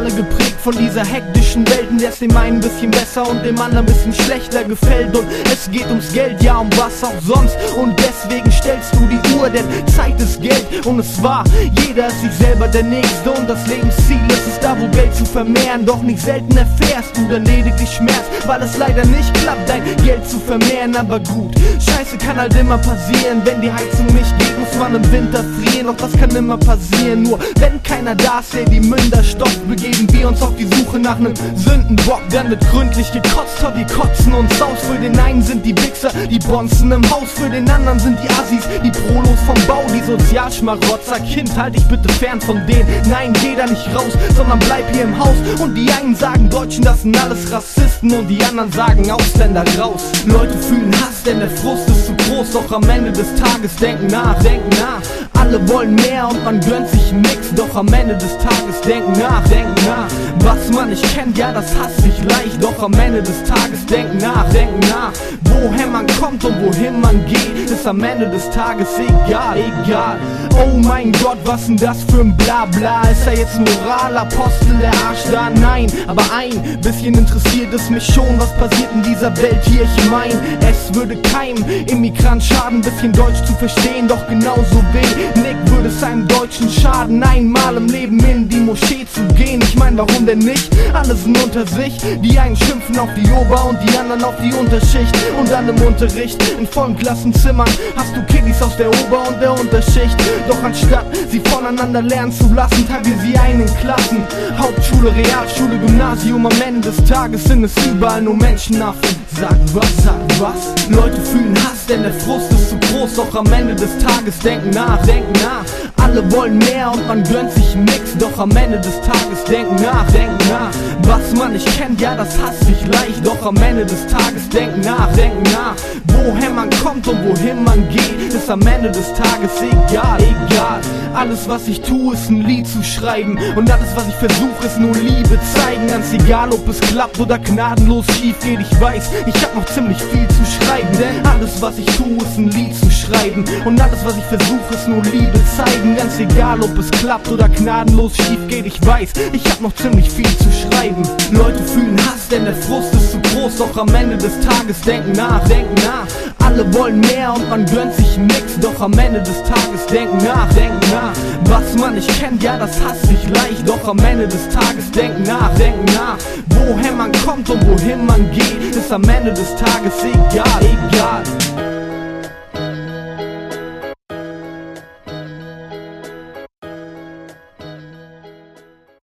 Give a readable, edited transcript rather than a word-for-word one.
alle geprägt von dieser hektischen Welt, in der es dem einen ein bisschen besser und dem anderen ein bisschen schlechter gefällt. Und es geht ums Geld, ja, um was auch sonst. Und deswegen stellst du die Uhr, denn Zeit ist Geld. Und es war, jeder ist sich selber der Nächste. Und das Lebensziel ist es da, wo Geld zu vermehren. Doch nicht selten erfährst du dann lediglich Schmerz, weil es leider nicht klappt, dein Geld zu vermehren. Aber gut, Scheiße kann halt immer passieren. Wenn die Heizung nicht geht, muss man im Winter frieren. Doch das kann immer passieren, nur wenn keiner da ist, der die Münder stoppt, begeben wir uns auf die Suche nach nem Sündenbock. Dann wird gründlich gekotzt, doch wir kotzen uns aus. Für den einen sind die Wichser, die Bonzen im Haus. Für den anderen sind die Assis, die Prolos vom Bau, die Sozialschmarotzer. Kind, halt dich bitte fern von denen. Nein, geh da nicht raus, sondern bleib hier im Haus. Und die einen sagen Deutschen, das sind alles Rassisten. Und die anderen sagen Ausländer raus. Leute fühlen Hass, denn der Frust ist zu groß. Doch am Ende des Tages denken nach. Alle wollen mehr und man gönnt sich nix. Doch am Ende des Tages denken nach. Was man nicht kennt, ja, das hasst sich leicht. Doch am Ende des Tages denken nach. Woher man kommt und wohin man geht, ist am Ende des Tages egal. Oh mein Gott, was denn das für ein Blabla? Ist er jetzt Moralapostel, der Arsch da? Nein, aber ein bisschen interessiert es mich schon, was passiert in dieser Welt hier. Ich mein, es würde keinem Immigrant schaden, bisschen Deutsch zu verstehen, doch genauso wenig würde es einem Deutschen schaden, einmal im Leben in die Moschee zu gehen. Ich mein, warum denn nicht? Alle sind unter sich, die einen schimpfen auf die Ober- und die anderen auf die Unterschicht. Und dann im Unterricht, in vollen Klassenzimmern, hast du Kiddies aus der Ober- und der Unterschicht. Doch anstatt sie voneinander lernen zu lassen, teilen wir sie ein in Klassen. Hauptschule, Realschule, Gymnasium, am Ende des Tages sind es überall nur Menschenaffen. Sag was? Leute fühlen Hass, denn der Frust ist zu groß. Doch am Ende des Tages denken nach. Alle wollen mehr und man gönnt sich nix. Doch am Ende des Tages denken nach. Was man nicht kennt, ja, das hasst sich leicht. Doch am Ende des Tages denken nach. Woher man kommt und wohin man geht, ist am Ende des Tages egal. Alles, was ich tue, ist ein Lied zu schreiben. Und alles, was ich versuche, ist nur Liebe zeigen. Ganz egal, ob es klappt oder gnadenlos schief geht. Ich weiß, ich hab noch ziemlich viel zu schreiben. Denn alles, was ich tue, ist ein Lied zu schreiben. Und alles, was ich versuche, ist nur Liebe zeigen. Ganz egal, ob es klappt oder gnadenlos schief geht. Ich weiß, ich hab noch ziemlich viel zu schreiben. Leute fühlen Hass, denn der Frust ist zu groß. Doch am Ende des Tages denken nach. Alle wollen mehr und man gönnt sich nix. Doch am Ende des Tages denken nach. Was man nicht kennt, ja, das hasst sich leicht. Doch am Ende des Tages denken nach. Woher man kommt und wohin man geht, ist am Ende des Tages egal.